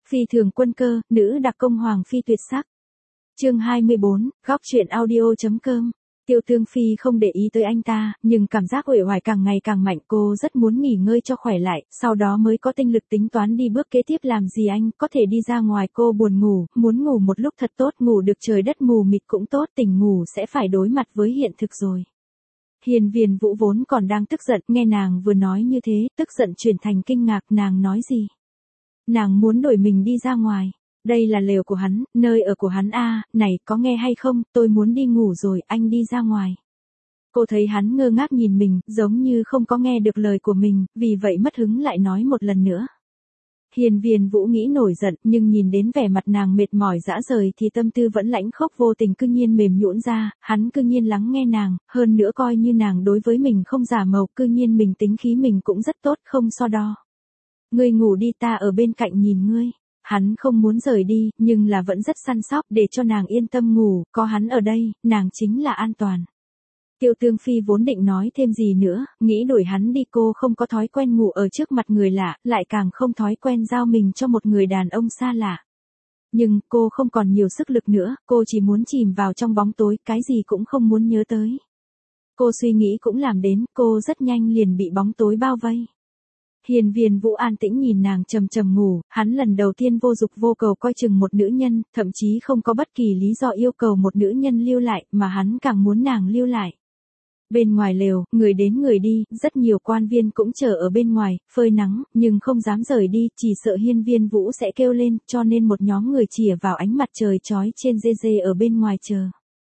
Phi thường quân cơ, nữ đặc công hoàng phi tuyệt sắc. Chương 24, góc truyện audio.com. Tiêu Tương Phi không để ý tới anh ta, nhưng cảm giác uể oải càng ngày càng mạnh, cô rất muốn nghỉ ngơi cho khỏe lại, sau đó mới có tinh lực tính toán đi bước kế tiếp làm gì anh, có thể đi ra ngoài. Cô buồn ngủ, muốn ngủ một lúc thật tốt, ngủ được trời đất mù mịt cũng tốt, tỉnh ngủ sẽ phải đối mặt với hiện thực rồi. Hiền Viền Vũ vốn còn đang tức giận, nghe nàng vừa nói như thế, tức giận chuyển thành kinh ngạc. Nàng nói gì? Nàng muốn đuổi mình đi ra ngoài. Đây là lều của hắn, nơi ở của hắn a, này, có nghe hay không, tôi muốn đi ngủ rồi, anh đi ra ngoài. Cô thấy hắn ngơ ngác nhìn mình, giống như không có nghe được lời của mình, vì vậy mất hứng lại nói một lần nữa. Hiền Viền Vũ nghĩ nổi giận, nhưng nhìn đến vẻ mặt nàng mệt mỏi rã rời thì tâm tư vẫn lãnh khốc vô tình cư nhiên mềm nhũn ra, hắn cư nhiên lắng nghe nàng, hơn nữa coi như nàng đối với mình không giả màu, cư nhiên mình tính khí mình cũng rất tốt, không so đo. Ngươi ngủ đi, ta ở bên cạnh nhìn ngươi. Hắn không muốn rời đi, nhưng là vẫn rất săn sóc để cho nàng yên tâm ngủ, có hắn ở đây, nàng chính là an toàn. Tiêu Tương Phi vốn định nói thêm gì nữa, nghĩ đuổi hắn đi, cô không có thói quen ngủ ở trước mặt người lạ, lại càng không thói quen giao mình cho một người đàn ông xa lạ. Nhưng cô không còn nhiều sức lực nữa, cô chỉ muốn chìm vào trong bóng tối, cái gì cũng không muốn nhớ tới. Cô suy nghĩ cũng làm đến, cô rất nhanh liền bị bóng tối bao vây. Hiền Viền Vũ an tĩnh nhìn nàng trầm trầm ngủ, hắn lần đầu tiên vô dục vô cầu coi chừng một nữ nhân, thậm chí không có bất kỳ lý do yêu cầu một nữ nhân lưu lại, mà hắn càng muốn nàng lưu lại. Bên ngoài lều, người đến người đi, rất nhiều quan viên cũng chờ ở bên ngoài, phơi nắng, nhưng không dám rời đi, chỉ sợ Hiên Viên Vũ sẽ kêu lên, cho nên một nhóm người chìa vào ánh mặt trời chói trên dê ở bên ngoài chờ.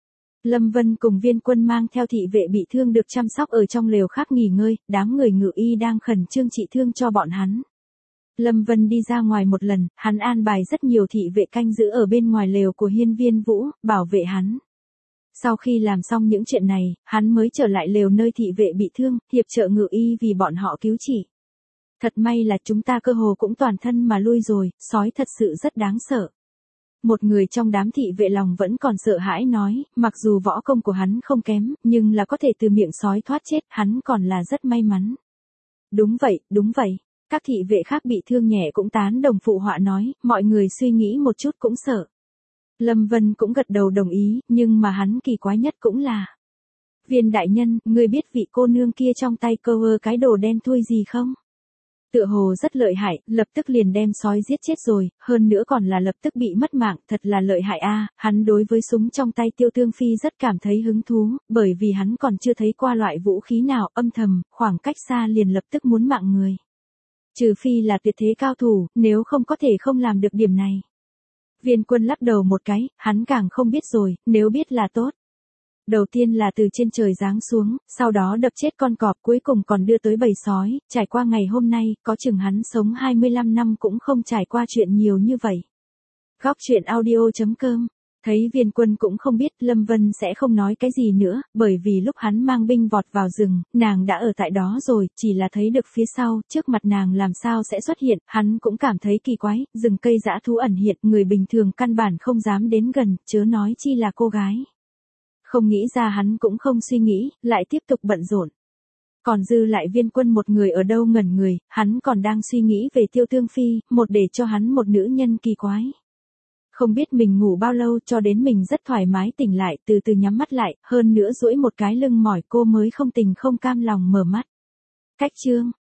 Lâm Vân cùng Viên Quân mang theo thị vệ bị thương được chăm sóc ở trong lều khác nghỉ ngơi, đám người ngự y đang khẩn trương trị thương cho bọn hắn. Lâm Vân đi ra ngoài một lần, hắn an bài rất nhiều thị vệ canh giữ ở bên ngoài lều của Hiên Viên Vũ, bảo vệ hắn. Sau khi làm xong những chuyện này, hắn mới trở lại lều nơi thị vệ bị thương, hiệp trợ ngự y vì bọn họ cứu trị. Thật may là chúng ta cơ hồ cũng toàn thân mà lui rồi, sói thật sự rất đáng sợ. Một người trong đám thị vệ lòng vẫn còn sợ hãi nói, mặc dù võ công của hắn không kém, nhưng là có thể từ miệng sói thoát chết, hắn còn là rất may mắn. Đúng vậy, các thị vệ khác bị thương nhẹ cũng tán đồng phụ họa nói, mọi người suy nghĩ một chút cũng sợ. Lâm Vân cũng gật đầu đồng ý, nhưng mà hắn kỳ quái nhất cũng là. Viên đại nhân, ngươi biết vị cô nương kia trong tay cơ cái đồ đen thui gì không? Tựa hồ rất lợi hại, lập tức liền đem sói giết chết rồi, hơn nữa còn là lập tức bị mất mạng, thật là lợi hại a. Hắn đối với súng trong tay Tiêu Tương Phi rất cảm thấy hứng thú, bởi vì hắn còn chưa thấy qua loại vũ khí nào, âm thầm, khoảng cách xa liền lập tức muốn mạng người. Trừ phi là tuyệt thế cao thủ, nếu không có thể không làm được điểm này. Viên Quân lắc đầu một cái, hắn càng không biết rồi, nếu biết là tốt. Đầu tiên là từ trên trời giáng xuống, sau đó đập chết con cọp, cuối cùng còn đưa tới bầy sói, trải qua ngày hôm nay, có chừng hắn sống 25 năm cũng không trải qua chuyện nhiều như vậy. Góc truyện audio.com. Thấy Viên Quân cũng không biết Lâm Vân sẽ không nói cái gì nữa, bởi vì lúc hắn mang binh vọt vào rừng, nàng đã ở tại đó rồi, chỉ là thấy được phía sau, trước mặt nàng làm sao sẽ xuất hiện, hắn cũng cảm thấy kỳ quái, rừng cây dã thú ẩn hiện, người bình thường căn bản không dám đến gần, chớ nói chi là cô gái. Không nghĩ ra hắn cũng không suy nghĩ, lại tiếp tục bận rộn. Còn dư lại Viên Quân một người ở đâu ngẩn người, hắn còn đang suy nghĩ về Tiêu Tương Phi, một để cho hắn một nữ nhân kỳ quái. Không biết mình ngủ bao lâu cho đến mình rất thoải mái tỉnh lại, từ từ nhắm mắt lại, hơn nữa duỗi một cái lưng mỏi cô mới không tình không cam lòng mở mắt. Cách chương.